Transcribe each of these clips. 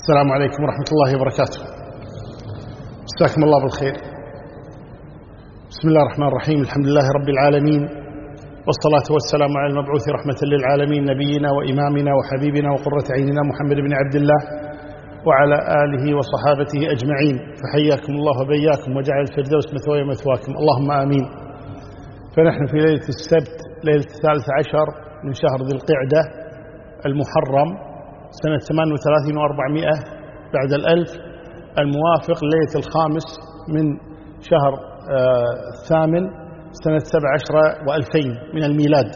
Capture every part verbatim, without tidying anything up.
السلام عليكم ورحمة الله وبركاته. مساكم الله بالخير. بسم الله الرحمن الرحيم. الحمد لله رب العالمين، والصلاة والسلام على المبعوث رحمة للعالمين، نبينا وإمامنا وحبيبنا وقرة عيننا محمد بن عبد الله وعلى آله وصحابته أجمعين. فحياكم الله وبياكم وجعل الفردوس مثواي مثواكم، اللهم آمين. فنحن في ليلة السبت، ليلة الثالث عشر من شهر ذي القعدة المحرم سنة ثمان وثلاثين وأربعمائة بعد الألف، الموافق ليلة الخامس من شهر آه الثامن سنة سبع عشر وألفين من الميلاد.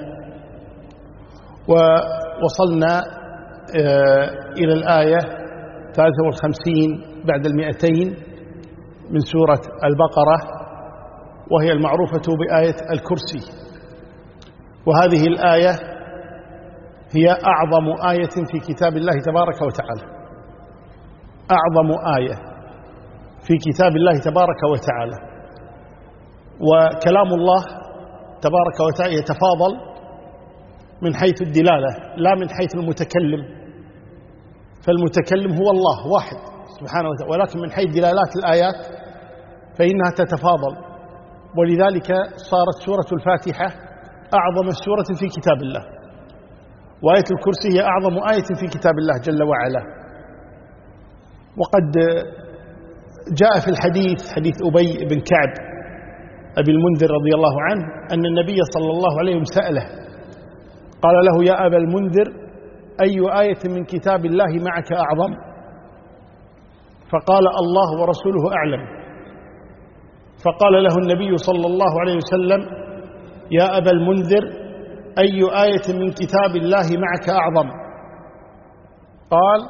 ووصلنا آه إلى الآية ثلاثة والخمسين بعد المئتين من سورة البقرة، وهي المعروفة بآية الكرسي. وهذه الآية هي أعظم آية في كتاب الله تبارك وتعالى، أعظم آية في كتاب الله تبارك وتعالى. وكلام الله تبارك وتعالى يتفاضل من حيث الدلالة لا من حيث المتكلم، فالمتكلم هو الله واحد سبحانه وتعالى، ولكن من حيث دلالات الآيات فإنها تتفاضل. ولذلك صارت سورة الفاتحة أعظم سورة في كتاب الله، وآية الكرسي هي أعظم آية في كتاب الله جل وعلا. وقد جاء في الحديث حديث أبي بن كعب أبي المنذر رضي الله عنه أن النبي صلى الله عليه وسلم سأله قال له: يا أبا المنذر، أي آية من كتاب الله معك أعظم؟ فقال: الله ورسوله أعلم. فقال له النبي صلى الله عليه وسلم: يا أبا المنذر، أي آية من كتاب الله معك أعظم؟ قال: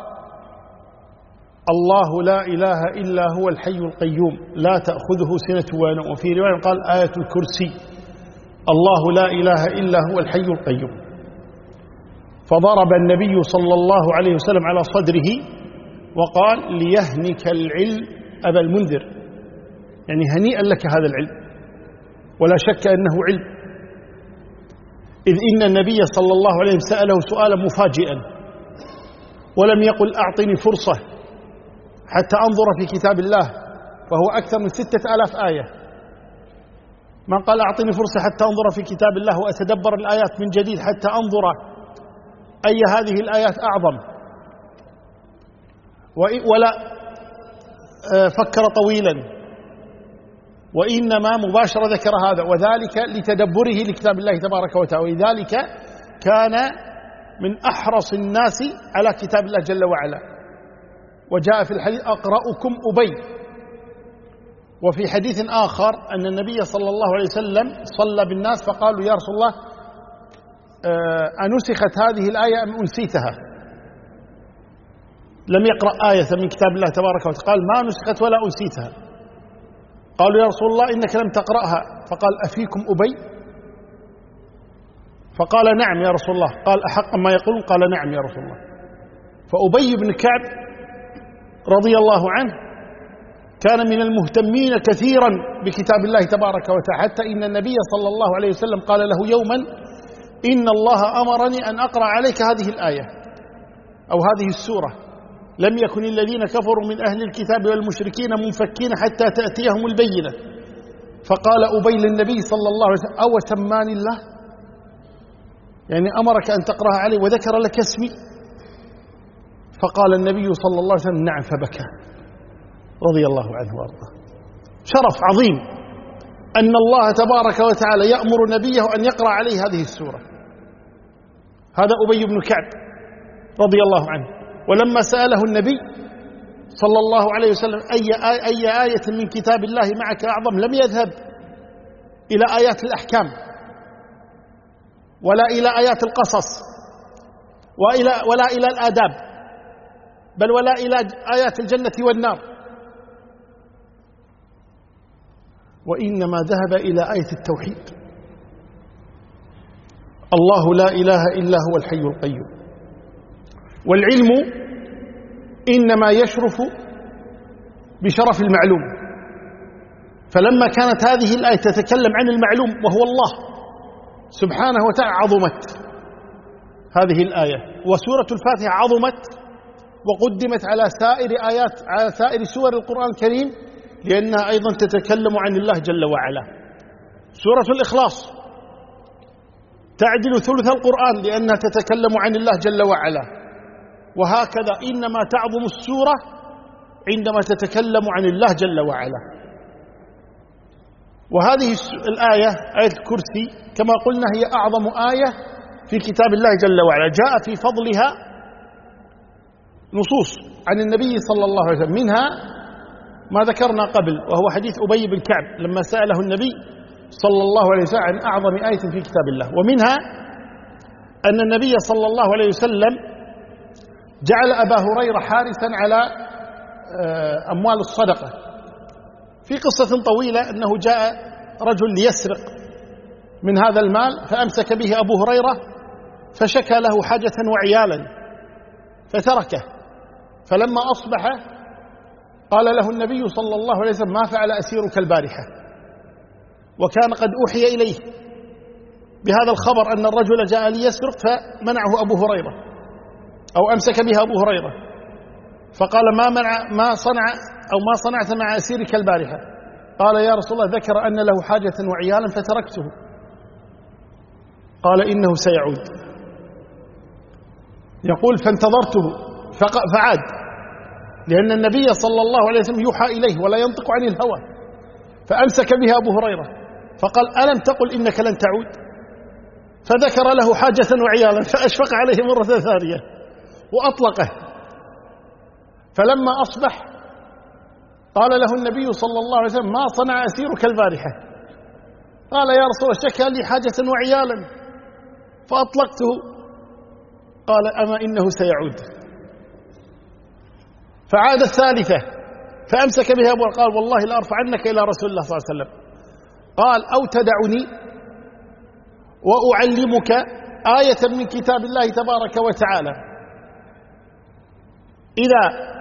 الله لا إله إلا هو الحي القيوم لا تأخذه سنة ولا نوم. وفي رواية قال: آية الكرسي. الله لا إله إلا هو الحي القيوم. فضرب النبي صلى الله عليه وسلم على صدره وقال: ليهنك العلم أبا المنذر، يعني هنيئا لك هذا العلم، ولا شك أنه علم، إذ إن النبي صلى الله عليه وسلم سأله سؤالا مفاجئا، ولم يقل: أعطني فرصة حتى أنظر في كتاب الله، فهو أكثر من ستة آلاف آية. ما قال: أعطني فرصة حتى أنظر في كتاب الله وأتدبر الآيات من جديد حتى أنظر أي هذه الآيات أعظم، ولا فكر طويلا، وإنما مباشرة ذكر هذا، وذلك لتدبره لكتاب الله تبارك وتعالى. ولذلك كان من أحرص الناس على كتاب الله جل وعلا. وجاء في الحديث: أقرأكم أبي. وفي حديث آخر أن النبي صلى الله عليه وسلم صلى بالناس فقالوا: يا رسول الله، أنسخت هذه الآية أم أنسيتها؟ لم يقرأ آية من كتاب الله تبارك وتعالى، قال: ما نسخت ولا أنسيتها. قالوا: يا رسول الله، إنك لم تقرأها. فقال: أفيكم أبي؟ فقال: نعم يا رسول الله. قال: أحق ما يقولون؟ قال: نعم يا رسول الله. فأبي بن كعب رضي الله عنه كان من المهتمين كثيرا بكتاب الله تبارك وتعالى، حتى إن النبي صلى الله عليه وسلم قال له يوما: إن الله أمرني أن أقرأ عليك هذه الآية أو هذه السورة، لم يكن الذين كفروا من أهل الكتاب والمشركين منفكين حتى تأتيهم البينة. فقال أبي للنبي صلى الله عليه وسلم: أو سماني الله؟ يعني أمرك أن تقرأها علي وذكر لك اسمي؟ فقال النبي صلى الله عليه وسلم: نعم. فبكى رضي الله عنه وارضاه. شرف عظيم أن الله تبارك وتعالى يأمر نبيه أن يقرأ عليه هذه السورة. هذا أبي بن كعب رضي الله عنه. ولما سأله النبي صلى الله عليه وسلم: أي آية, أي آية من كتاب الله معك أعظم؟ لم يذهب إلى آيات الأحكام، ولا إلى آيات القصص، وإلى ولا إلى الآداب، بل ولا إلى آيات الجنة والنار، وإنما ذهب إلى آية التوحيد: الله لا إله إلا هو الحي القيوم. والعلم إنما يشرف بشرف المعلوم، فلما كانت هذه الآية تتكلم عن المعلوم وهو الله سبحانه وتعالى عظمت هذه الآية. وسورة الفاتحة عظمت وقدمت على سائر آيات على سائر سور القرآن الكريم لأنها أيضا تتكلم عن الله جل وعلا. سورة الإخلاص تعدل ثلث القرآن لأنها تتكلم عن الله جل وعلا، وهكذا إنما تعظم السورة عندما تتكلم عن الله جل وعلا. وهذه الآية آية الكرسي كما قلنا هي أعظم آية في كتاب الله جل وعلا، جاء في فضلها نصوص عن النبي صلى الله عليه وسلم، منها ما ذكرنا قبل وهو حديث أبي بن كعب لما سأله النبي صلى الله عليه وسلم عن أعظم آية في كتاب الله، ومنها أن النبي صلى الله عليه وسلم جعل أبا هريرة حارسا على أموال الصدقة. في قصة طويلة أنه جاء رجل ليسرق من هذا المال فأمسك به أبو هريرة فشكى له حاجة وعيالا فتركه، فلما أصبح قال له النبي صلى الله عليه وسلم ما فعل أسيرك البارحة، وكان قد أوحي إليه بهذا الخبر أن الرجل جاء ليسرق فمنعه أبو هريرة أو أمسك به أبو هريرة، فقال ما منع ما صنع أو ما صنعت مع أسيرك البارحة؟ قال يا رسول الله ذكر أن له حاجة وعيالا فتركته. قال إنه سيعود. يقول فانتظرته فعاد، لأن النبي صلى الله عليه وسلم يوحى إليه ولا ينطق عن الهوى، فأمسك بها أبو هريرة فقال ألم تقل إنك لن تعود؟ فذكر له حاجة وعيالا فأشفق عليه مرة ثانية وأطلقه. فلما أصبح قال له النبي صلى الله عليه وسلم ما صنع أسيرك البارحة؟ قال يا رسول الله شكى لي حاجة وعيالا فأطلقته. قال أما إنه سيعود. فعاد الثالثة فأمسك بها أبو قال والله لأرفعنك إلى رسول الله صلى الله عليه وسلم. قال أو تدعني وأعلمك آية من كتاب الله تبارك وتعالى إذا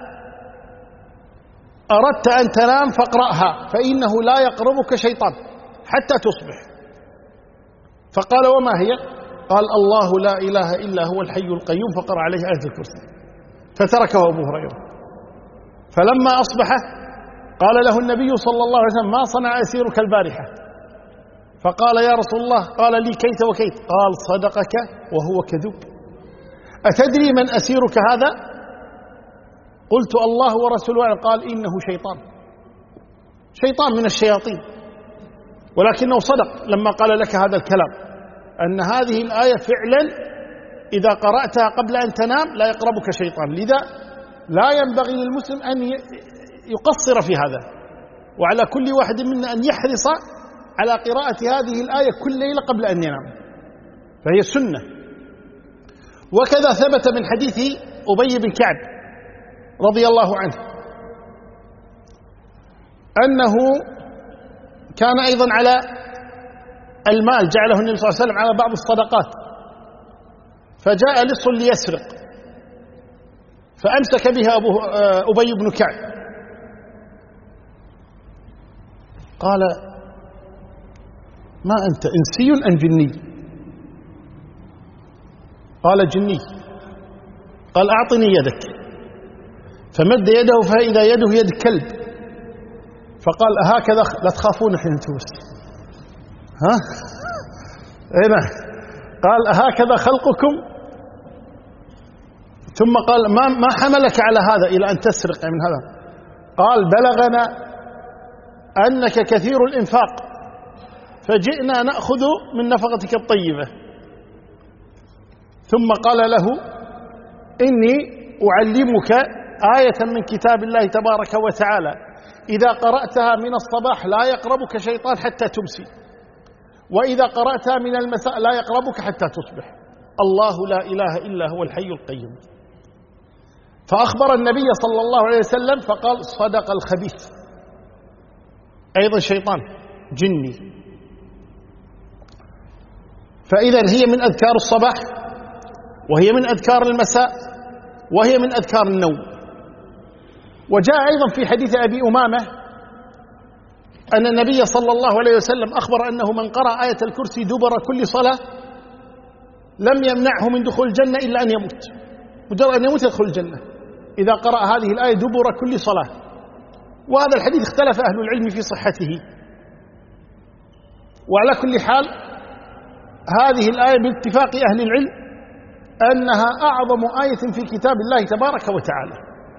أردت أن تنام فاقرأها فإنه لا يقربك شيطان حتى تصبح. فقال وما هي؟ قال الله لا إله إلا هو الحي القيوم، فقرأ عليه آية الكرسي فتركه أبو هريرة. فلما أصبح قال له النبي صلى الله عليه وسلم ما صنع أسيرك البارحة؟ فقال يا رسول الله قال لي كيت وكيت. قال صدقك وهو كذوب. أتدري من أسيرك هذا؟ قلت الله ورسوله. قال إنه شيطان شيطان من الشياطين، ولكنه صدق لما قال لك هذا الكلام، أن هذه الآية فعلا إذا قرأتها قبل أن تنام لا يقربك شيطان. لذا لا ينبغي للمسلم أن يقصر في هذا، وعلى كل واحد منا أن يحرص على قراءة هذه الآية كل ليلة قبل أن ينام، فهي سنة. وكذا ثبت من حديث أبي بن كعب رضي الله عنه أنه كان أيضا على المال جعله النبي صلى الله عليه وسلم على بعض الصدقات، فجاء لص ليسرق فأمسك بها أبو أبي بن كعب. قال ما أنت إنسي أم جني؟ قال جني. قال أعطني يدك، فمد يده فإذا يده يد كلب، فقال أهكذا لا تخافون حين تمسي؟ ها؟ هنا قال أهكذا خلقكم؟ ثم قال ما ما حملك على هذا إلى أن تسرق من هذا؟ قال بلغنا أنك كثير الإنفاق فجئنا نأخذ من نفقتك الطيبة. ثم قال له إني أعلمك آية من كتاب الله تبارك وتعالى إذا قرأتها من الصباح لا يقربك شيطان حتى تمسي، وإذا قرأتها من المساء لا يقربك حتى تصبح. الله لا إله إلا هو الحي القيوم. فأخبر النبي صلى الله عليه وسلم فقال صدق الخبيث، أيضا شيطان جني. فإذا هي من أذكار الصباح، وهي من أذكار المساء، وهي من أذكار النوم. وجاء أيضا في حديث أبي أمامة أن النبي صلى الله عليه وسلم أخبر أنه من قرأ آية الكرسي دبر كل صلاة لم يمنعه من دخول الجنة إلا أن يموت، مجرد أن يموت يدخل الجنة إذا قرأ هذه الآية دبر كل صلاة. وهذا الحديث اختلف أهل العلم في صحته، وعلى كل حال هذه الآية باتفاق أهل العلم أنها أعظم آية في كتاب الله تبارك وتعالى.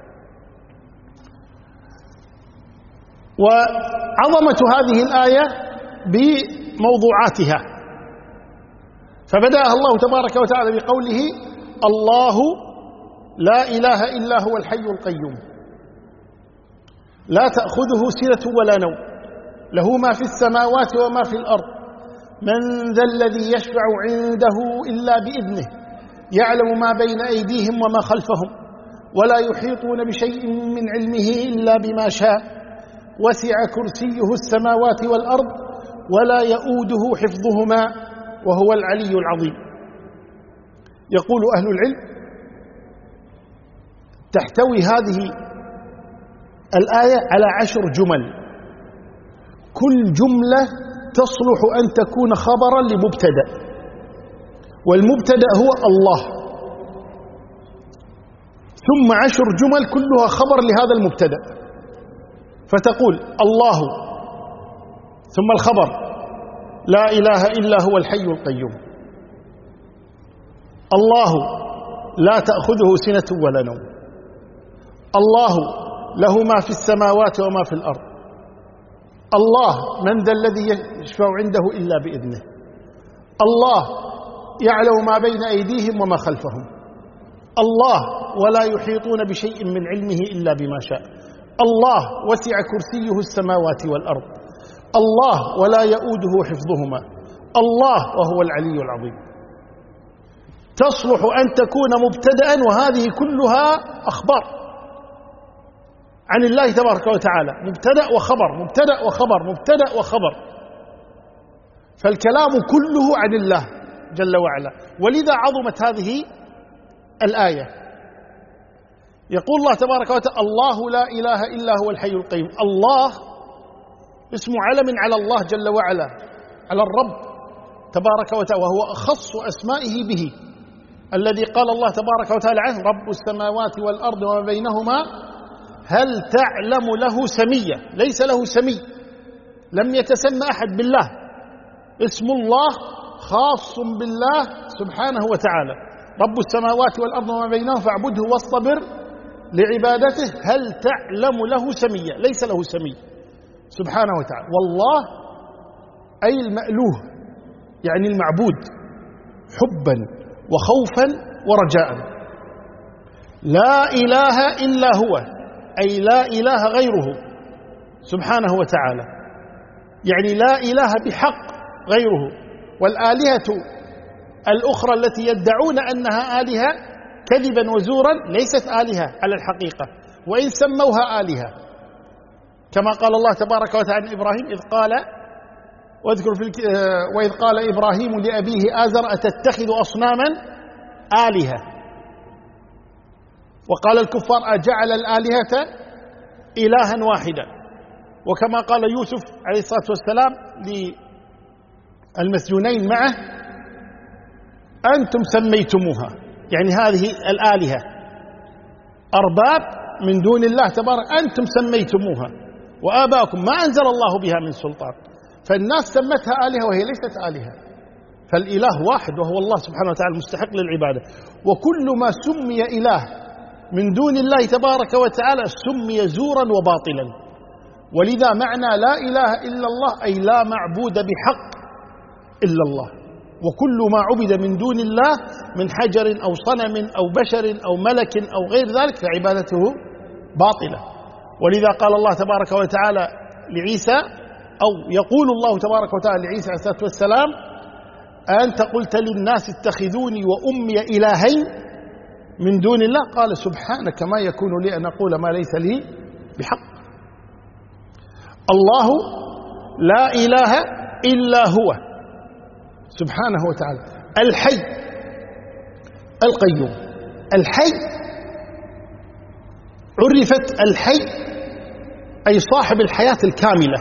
وعظمة هذه الآية بموضوعاتها، فبدأها الله تبارك وتعالى بقوله: الله لا إله إلا هو الحي القيوم لا تأخذه سنة ولا نوم له ما في السماوات وما في الأرض من ذا الذي يشفع عنده إلا بإذنه يعلم ما بين أيديهم وما خلفهم ولا يحيطون بشيء من علمه إلا بما شاء وسع كرسيه السماوات والأرض ولا يؤوده حفظهما وهو العلي العظيم. يقول أهل العلم: تحتوي هذه الآية على عشر جمل، كل جملة تصلح أن تكون خبرا لمبتدأ، والمبتدأ هو الله، ثم عشر جمل كلها خبر لهذا المبتدأ، فتقول: الله، ثم الخبر: لا إله إلا هو الحي القيوم. الله لا تأخذه سنة ولا نوم. الله له ما في السماوات وما في الأرض. الله من ذا الذي يشفع عنده إلا بإذنه. الله يعلم ما بين أيديهم وما خلفهم. الله ولا يحيطون بشيء من علمه إلا بما شاء. الله وسع كرسيه السماوات والأرض. الله ولا يؤوده حفظهما. الله وهو العلي العظيم. تصلح أن تكون مبتدأ، وهذه كلها أخبار عن الله تبارك وتعالى، مبتدأ وخبر مبتدأ وخبر مبتدأ وخبر، فالكلام كله عن الله جل وعلا. ولذا عظمت هذه الآية. يقول الله تبارك وتعالى: الله لا إله إلا هو الحي القيوم. الله اسم علم على الله جل وعلا، على الرب تبارك وتعالى، وهو أخص أسمائه به، الذي قال الله تبارك وتعالى عنه: رب السماوات والأرض وما بينهما هل تعلم له سميا. ليس له سمي، لم يتسمى أحد بالله، اسم الله خاص بالله سبحانه وتعالى. رب السماوات والأرض وما بينهما فاعبده واصطبر لعبادته هل تعلم له سميا. ليس له سمي سبحانه وتعالى. والله أي المألوه، يعني المعبود حبا وخوفا ورجاء. لا إله إلا هو، أي لا إله غيره سبحانه وتعالى، يعني لا إله بحق غيره. والآلهة الأخرى التي يدعون أنها آلهة كذبا وزورا ليست آلهة على الحقيقة، وإن سموها آلهة، كما قال الله تبارك وتعالى عن إبراهيم: إذ قال واذكر في الك... وإذ قال إبراهيم لأبيه آزر أتتخذ أصناما آلهة. وقال الكفار: أجعل الآلهة إلها واحدا. وكما قال يوسف عليه الصلاة والسلام للمسجونين معه: أنتم سميتموها، يعني هذه الآلهة أرباب من دون الله تبارك، أنتم سميتموها وآباؤكم ما أنزل الله بها من سلطان. فالناس سمتها آلهة وهي ليست آلهة، فالإله واحد وهو الله سبحانه وتعالى المستحق للعبادة. وكل ما سمي إله من دون الله تبارك وتعالى سمي زورا وباطلا. ولذا معنى لا إله إلا الله أي لا معبود بحق إلا الله، وكل ما عبد من دون الله من حجر أو صنم أو بشر أو ملك أو غير ذلك فعبادته باطلة. ولذا قال الله تبارك وتعالى لعيسى، أو يقول الله تبارك وتعالى لعيسى عليه الصلاة والسلام: أنت قلت للناس اتخذوني وأمي إلهين من دون الله، قال: سبحانك ما يكون لي أن أقول ما ليس لي بحق. الله لا إله إلا هو سبحانه وتعالى الحي القيوم. الحي عرفت الحي أي صاحب الحياة الكاملة،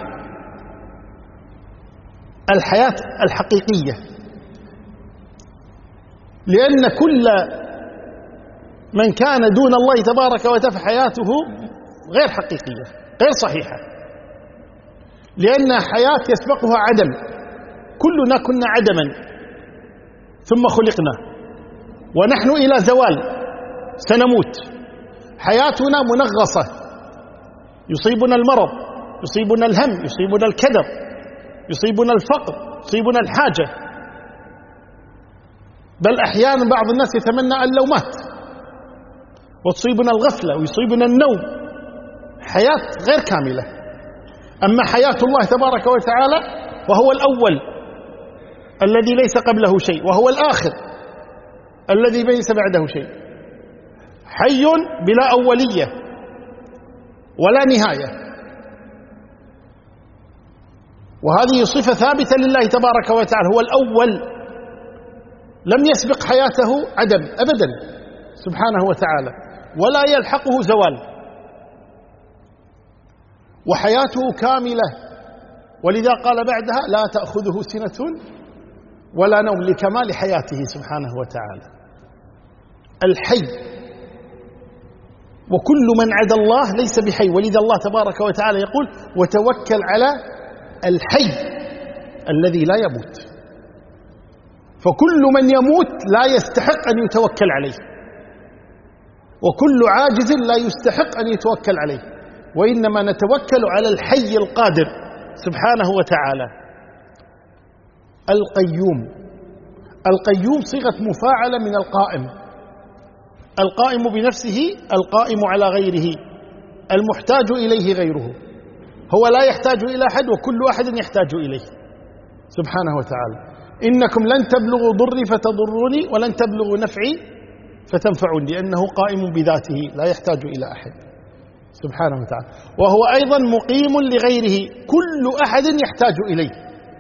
الحياة الحقيقية، لأن كل من كان دون الله تبارك وتعالى فحياته غير حقيقية غير صحيحة، لأن حياة يسبقها عدم. كلنا كنا عدما ثم خلقنا، ونحن إلى زوال سنموت. حياتنا منغصة، يصيبنا المرض، يصيبنا الهم، يصيبنا الكدر، يصيبنا الفقر، يصيبنا الحاجة، بل أحيانا بعض الناس يتمنى أن لو مات، وتصيبنا الغفلة ويصيبنا النوم. حياة غير كاملة. أما حياة الله تبارك وتعالى وهو الأول الذي ليس قبله شيء، وهو الآخر الذي ليس بعده شيء، حي بلا أولية ولا نهاية. وهذه صفة ثابتة لله تبارك وتعالى، هو الأول، لم يسبق حياته عدم أبدا سبحانه وتعالى، ولا يلحقه زوال، وحياته كاملة. ولذا قال بعدها لا تأخذه سنة ولا نوم، لكمال حياته سبحانه وتعالى. الحي، وكل من عدا الله ليس بحي. ولذا الله تبارك وتعالى يقول وتوكل على الحي الذي لا يموت. فكل من يموت لا يستحق أن يتوكل عليه، وكل عاجز لا يستحق أن يتوكل عليه، وإنما نتوكل على الحي القادر سبحانه وتعالى. القيوم، القيوم صيغة مفاعلة من القائم، القائم بنفسه، القائم على غيره، المحتاج إليه غيره. هو لا يحتاج إلى أحد، وكل أحد يحتاج إليه سبحانه وتعالى. إنكم لن تبلغوا ضري فتضروني ولن تبلغوا نفعي فتنفعوني، لأنه قائم بذاته لا يحتاج إلى أحد سبحانه وتعالى. وهو أيضا مقيم لغيره، كل أحد يحتاج إليه،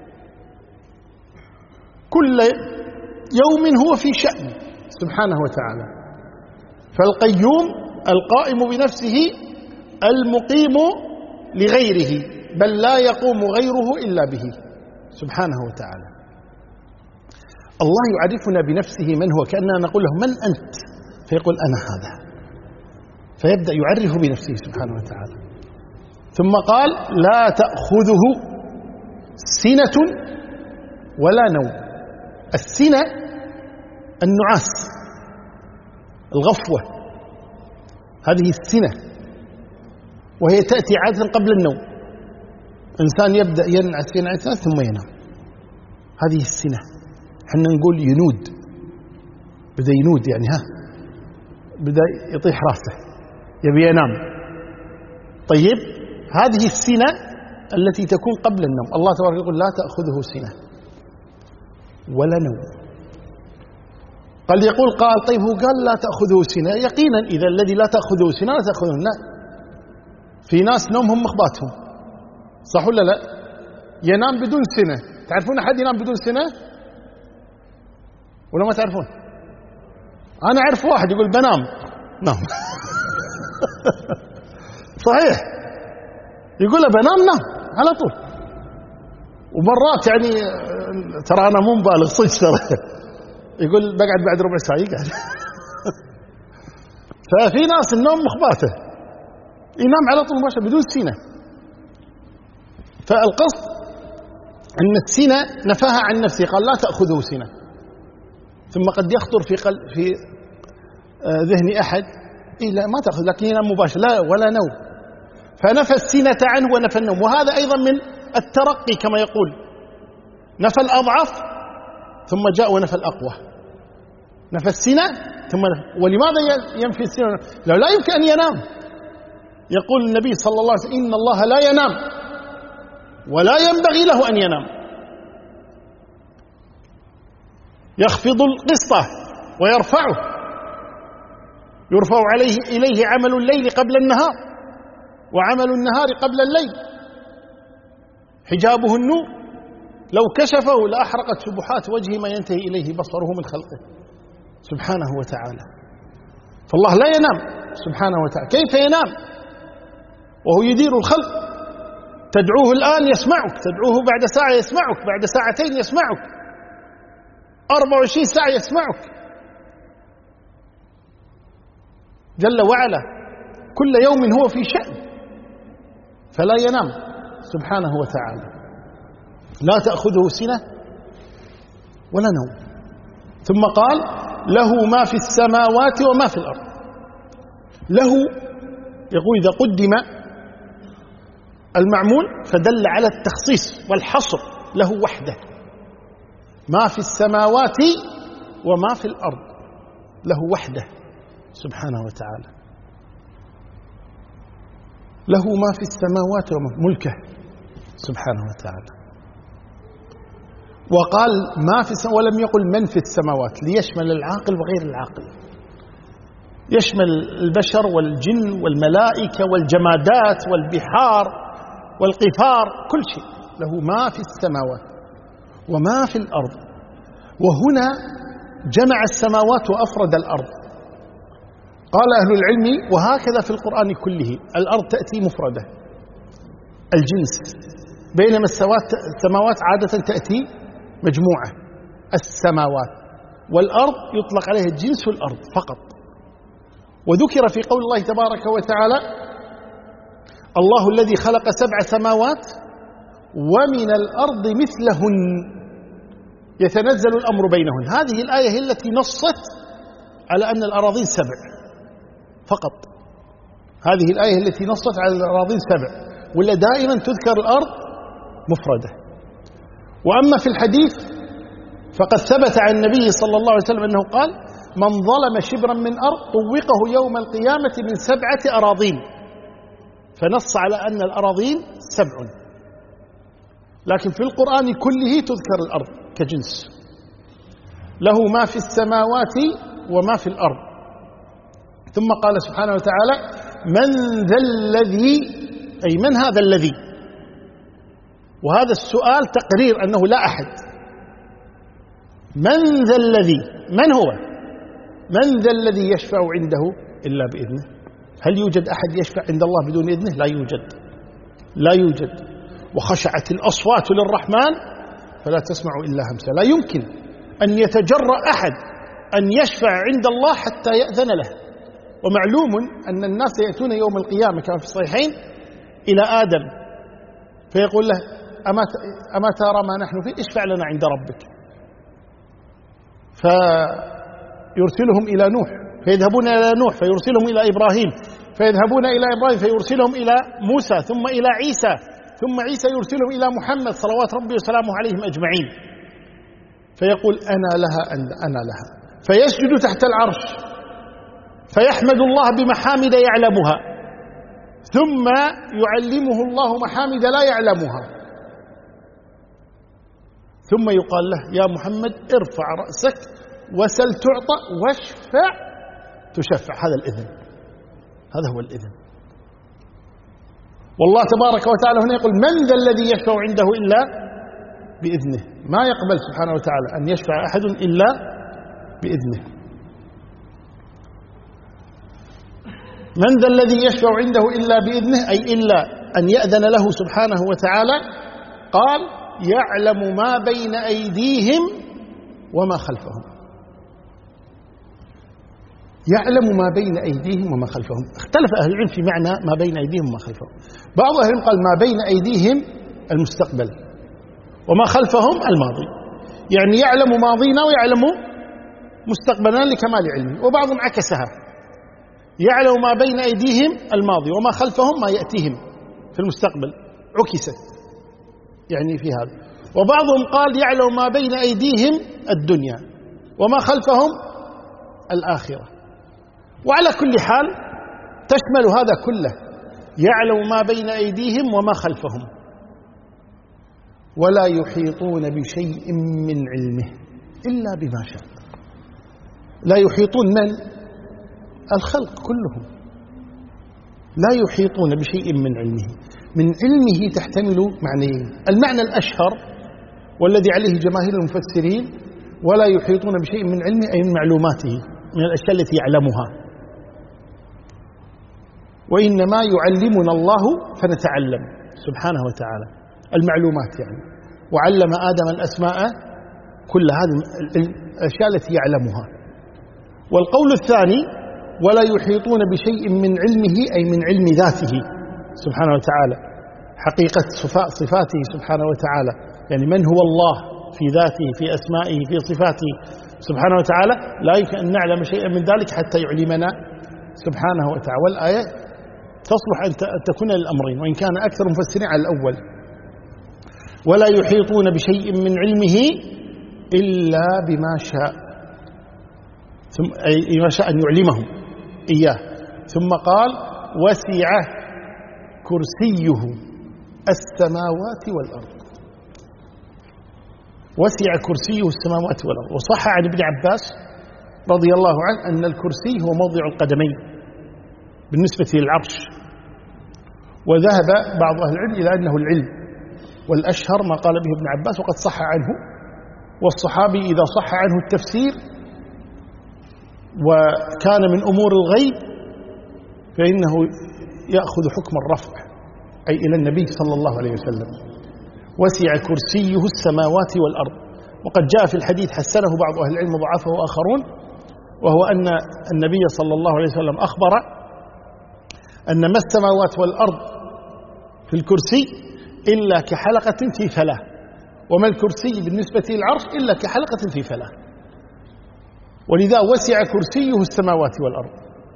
كل يوم هو في شأن سبحانه وتعالى. فالقيوم القائم بنفسه، المقيم لغيره، بل لا يقوم غيره إلا به سبحانه وتعالى. الله يعرفنا بنفسه من هو، كأننا نقول له من أنت، فيقول أنا هذا، فيبدأ يعرف بنفسه سبحانه وتعالى. ثم قال لا تأخذه سنة ولا نوم. السنة النعاس، الغفوة، هذه السنة، وهي تأتي عادة قبل النوم. إنسان يبدأ ينعس ينعس ثم ينام، هذه السنة. حنا نقول ينود، بدأ ينود يعني ها بدأ يطيح راسه يبي ينام. طيب هذه السنة التي تكون قبل النوم. الله تبارك يقول لا تأخذه سنة ولا نوم. قال يقول قال طيب هو قال لا تأخذه سنة، يقينا إذا الذي لا تأخذه سنة لا تأخذه. لا، في ناس نومهم مخباتهم، صح ولا لا؟ ينام بدون سنة. تعرفون أحد ينام بدون سنة ولا ما تعرفون؟ أنا أعرف واحد يقول بنام نام صحيح، يقول بنام نام على طول. ومرات يعني ترى أنا مو مبالغ صدق، ترى يقول بقعد بعد ربع ساعة يقعد ففي ناس النوم مخباته، ينام على طول ماشي بدون سنة. فالقصد أن السنة نفاها عن نفسه، قال لا تأخذه سنة. ثم قد يخطر في قلب في ذهن أحد إيه لا ما تأخذ، لكن ينام مباشر، لا ولا نوم. فنفى السنة عنه ونفى النوم. وهذا أيضا من الترقي كما يقول، نفى الأضعف ثم جاء ونفى الأقوى. نفى السنة ثم نفى. ولماذا ينفي السنة؟ لو لا يمكن أن ينام. يقول النبي صلى الله عليه وسلم إن الله لا ينام ولا ينبغي له أن ينام، يخفض القسط ويرفعه، يرفع عليه إليه عمل الليل قبل النهار وعمل النهار قبل الليل، حجابه النور، لو كشفه لأحرقت سبحات وجهه ما ينتهي إليه بصره من خلقه سبحانه وتعالى. فالله لا ينام سبحانه وتعالى. كيف ينام وهو يدير الخلق؟ تدعوه الآن يسمعك، تدعوه بعد ساعة يسمعك، بعد ساعتين يسمعك، أربع وعشرين ساعة يسمعك. جل وعلا، كل يوم هو في شأن، فلا ينام سبحانه وتعالى، لا تأخذه سنة ولا نوم. ثم قال له ما في السماوات وما في الأرض. له يقول إذا قدم المعمول فدل على التخصيص والحصر، له وحده، ما في السماوات وما في الأرض، له وحده سبحانه وتعالى، له ما في السماوات وما ملكه سبحانه وتعالى. وقال ما في السماوات ولم يقل من في السماوات، ليشمل العاقل وغير العاقل، يشمل البشر والجن والملائكة والجمادات والبحار والقفار، كل شيء له ما في السماوات وما في الأرض. وهنا جمع السماوات وأفرد الأرض. قال أهل العلم وهكذا في القرآن كله، الأرض تأتي مفردة الجنس، بينما السماوات عادة تأتي مجموعة السماوات، والأرض يطلق عليها الجنس الأرض فقط. وذكر في قول الله تبارك وتعالى الله الذي خلق سبع سماوات ومن الأرض مثلهن يتنزل الأمر بينهن. هذه الآية هي التي نصت على أن الأراضين سبع فقط، هذه الآية التي نصت على الأراضين سبع، ولا دائما تذكر الأرض مفردة. وأما في الحديث فقد ثبت عن النبي صلى الله عليه وسلم أنه قال من ظلم شبرا من أرض طوقه يوم القيامة من سبعة أراضين، فنص على أن الأراضين سبع. لكن في القرآن كله تذكر الأرض كجنس، له ما في السماوات وما في الأرض. ثم قال سبحانه وتعالى من ذا الذي، أي من هذا الذي، وهذا السؤال تقرير أنه لا أحد. من ذا الذي، من هو؟ من ذا الذي يشفع عنده إلا بإذنه؟ هل يوجد أحد يشفع عند الله بدون إذنه؟ لا يوجد، لا يوجد. وخشعت الأصوات للرحمن فلا تسمع إلا همسا. لا يمكن أن يتجرأ أحد أن يشفع عند الله حتى يأذن له. ومعلوم أن الناس يأتون يوم القيامة كما في الصحيحين إلى آدم فيقول له أما أما ترى ما نحن فيه، اشفع لنا عند ربك. فيرسلهم إلى نوح فيذهبون إلى نوح، فيرسلهم إلى إبراهيم فيذهبون إلى إبراهيم، فيرسلهم إلى موسى، ثم إلى عيسى، ثم عيسى يرسلهم إلى محمد صلوات ربي وسلامه عليهم أجمعين، فيقول أنا لها أنا لها، فيسجد تحت العرش فيحمد الله بمحامد يعلمها، ثم يعلمه الله محامد لا يعلمها، ثم يقال له يا محمد ارفع رأسك وسل تعطى واشفع تشفع. هذا الإذن، هذا هو الإذن. والله تبارك وتعالى هنا يقول من ذا الذي يشفع عنده إلا بإذنه، ما يقبل سبحانه وتعالى أن يشفع أحد إلا بإذنه. من ذا الذي يشفع عنده إلا بإذنه، أي إلا أن يأذن له سبحانه وتعالى. قال يعلم ما بين أيديهم وما خلفهم، يعلم ما بين أيديهم وما خلفهم. اختلف أهل العلم في معنى ما بين أيديهم وما خلفهم. بعض أهل العلم قال ما بين أيديهم المستقبل وما خلفهم الماضي، يعني يعلم ماضينا ويعلم مستقبلنا لكمال علمه. وبعضهم عكسها، يعلم ما بين أيديهم الماضي وما خلفهم ما يأتيهم في المستقبل، عكست يعني في هذا. وبعضهم قال يعلم ما بين أيديهم الدنيا وما خلفهم الآخرة. وعلى كل حال تشمل هذا كله، يعلم ما بين أيديهم وما خلفهم، ولا يحيطون بشيء من علمه إلا بما شاء. لا يحيطون من؟ الخلق كلهم لا يحيطون بشيء من علمه. من علمه تحتمل معنيين، المعنى الأشهر والذي عليه جماهير المفسرين ولا يحيطون بشيء من علمه أي من معلوماته، من الأشياء التي يعلمها، وإنما يعلمنا الله فنتعلم سبحانه وتعالى المعلومات يعني. وعلم آدم الأسماء كل هذه الأشياء التي يعلمها. والقول الثاني ولا يحيطون بشيء من علمه أي من علم ذاته سبحانه وتعالى، حقيقة صفاته سبحانه وتعالى، يعني من هو الله في ذاته في أسمائه في صفاته سبحانه وتعالى، لا يمكن أن نعلم شيئا من ذلك حتى يعلمنا سبحانه وتعالى. والآية تصلح أن تكون للأمرين، وإن كان أكثر مفسرين على الأول. ولا يحيطون بشيء من علمه إلا بما شاء، ثم أي ما شاء أن يعلمهم إياه. ثم قال وسع كرسيه السماوات والأرض. وسع كرسيه السماوات والأرض. وصح عن ابن عباس رضي الله عنه أن الكرسي هو موضع القدمين بالنسبة للعرش، وذهب بعض أهل العلم إلى أنه العلم، والأشهر ما قال به ابن عباس وقد صح عنه. والصحابي إذا صح عنه التفسير وكان من أمور الغيب فإنه يأخذ حكم الرفع، أي إلى النبي صلى الله عليه وسلم. وسع كرسيه السماوات والأرض. وقد جاء في الحديث حسنه بعض أهل العلم وضعفه آخرون، وهو أن النبي صلى الله عليه وسلم أخبر أن ما السماوات والأرض في الكرسي إلا كحلقة في فلاة، وما الكرسي بالنسبة للعرش إلا كحلقة في فلاة. ولذا وسع كرسيه السماوات والأرض.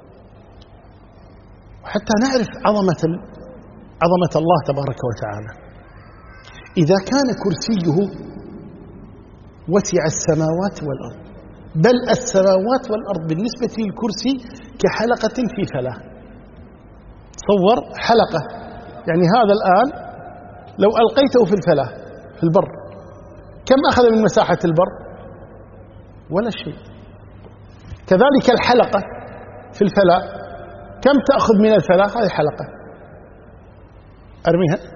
وحتى نعرف عظمة عظمة الله تبارك وتعالى، إذا كان كرسيه وسع السماوات والأرض، بل السماوات والأرض بالنسبة للكرسي كحلقة في فلاة. تصور حلقة، يعني هذا الآن لو ألقيته في الفلاة في البر كم أخذ من مساحة البر؟ ولا شيء. كذلك الحلقة في الفلاة كم تأخذ من الفلاة؟ هذه حلقة أرميها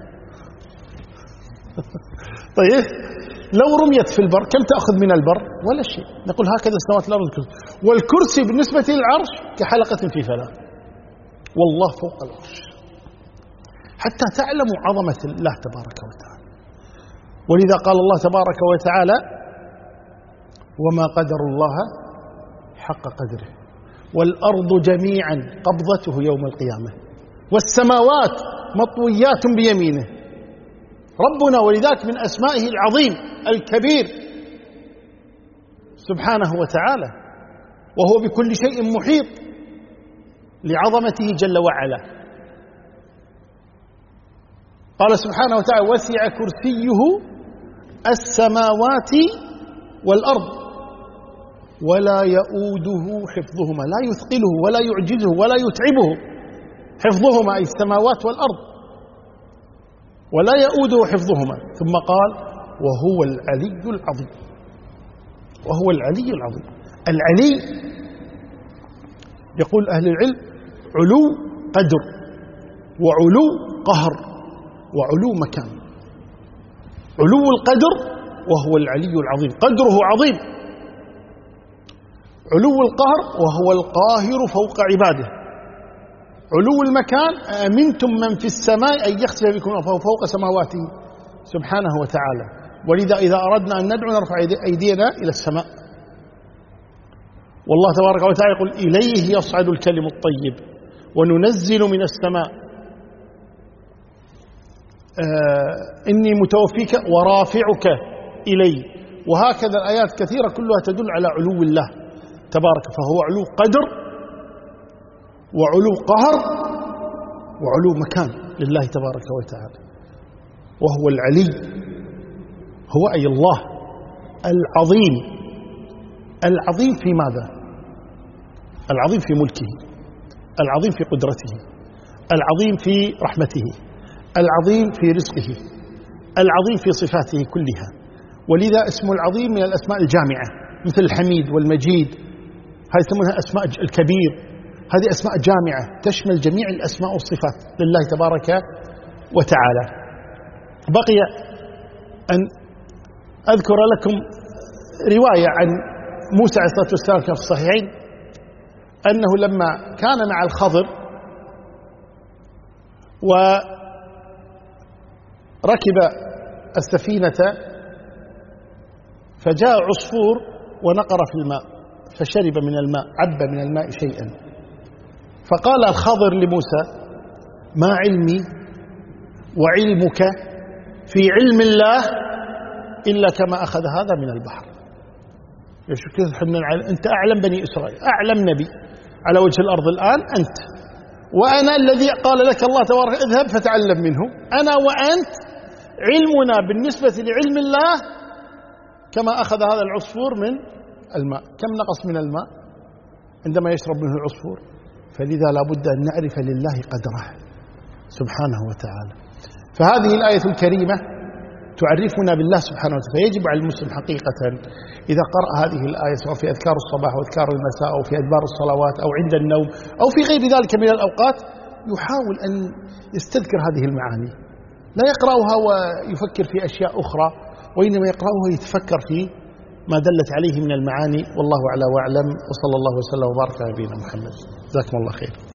طيب لو رميت في البر كم تأخذ من البر؟ ولا شيء. نقول هكذا السماوات والأرض الكرسي. والكرسي بالنسبة للعرش كحلقة في فلاة، والله فوق العرش، حتى تعلموا عظمة الله تبارك وتعالى. ولذا قال الله تبارك وتعالى وما قدر الله حق قدره والأرض جميعا قبضته يوم القيامة والسماوات مطويات بيمينه. ربنا ولذلك من أسمائه العظيم الكبير سبحانه وتعالى، وهو بكل شيء محيط لعظمته جل وعلا. قال سبحانه وتعالى وسع كرسيه السماوات والأرض ولا يؤوده حفظهما، لا يثقله ولا يعجزه ولا يتعبه حفظهما، أي السماوات والأرض، ولا يؤوده حفظهما. ثم قال وهو العلي العظيم. وهو العلي العظيم. العلي يقول أهل العلم علو قدر وعلو قهر وعلو مكان. علو القدر وهو العلي العظيم، قدره عظيم. علو القهر وهو القاهر فوق عباده. علو المكان أمنتم من في السماء أن يخسف بكم فوق سماواته سبحانه وتعالى. ولذا إذا أردنا أن ندعو نرفع أيدينا إلى السماء. والله تبارك وتعالى يقول إليه يصعد الكلم الطيب وننزل من السماء آه إني متوفيك ورافعك إلي. وهكذا الآيات كثيرة كلها تدل على علو الله تبارك. فهو علو قدر وعلو قهر وعلو مكان لله تبارك وتعالى. وهو العلي، هو أي الله العظيم. العظيم في ماذا؟ العظيم في ملكه، العظيم في قدرته، العظيم في رحمته، العظيم في رزقه، العظيم في صفاته كلها. ولذا اسم العظيم من الأسماء الجامعة، مثل الحميد والمجيد، هذه يسمونها أسماء الكبير. هذه أسماء جامعة تشمل جميع الأسماء والصفات لله تبارك وتعالى. بقي أن أذكر لكم رواية عن موسى عليه الصلاة والسلام في الصحيحين أنه لما كان مع الخضر وركب السفينة فجاء عصفور ونقر في الماء فشرب من الماء، عب من الماء شيئا فقال الخضر لموسى: ما علمي وعلمك في علم الله إلا كما أخذ هذا من البحر. أنت أعلم بني إسرائيل، أعلم نبي على وجه الأرض الآن أنت، وأنا الذي قال لك الله تبارك اذهب فتعلم منه. أنا وأنت علمنا بالنسبة لعلم الله كما أخذ هذا العصفور من الماء. كم نقص من الماء عندما يشرب منه العصفور؟ فلذا لا بد أن نعرف لله قدره سبحانه وتعالى. فهذه الآية الكريمة تعرفنا بالله سبحانه وتعالى. فيجب على المسلم حقيقة إذا قرأ هذه الآية سواء في أذكار الصباح وأذكار المساء أو في أدبار الصلوات أو عند النوم أو في غير ذلك من الأوقات، يحاول أن يستذكر هذه المعاني، لا يقرأها ويفكر في أشياء أخرى، وإنما يقرأها ويتفكر في ما دلت عليه من المعاني. والله أعلى وأعلم، وصلى الله وسلم وبارك على نبينا محمد. جزاكم الله خير.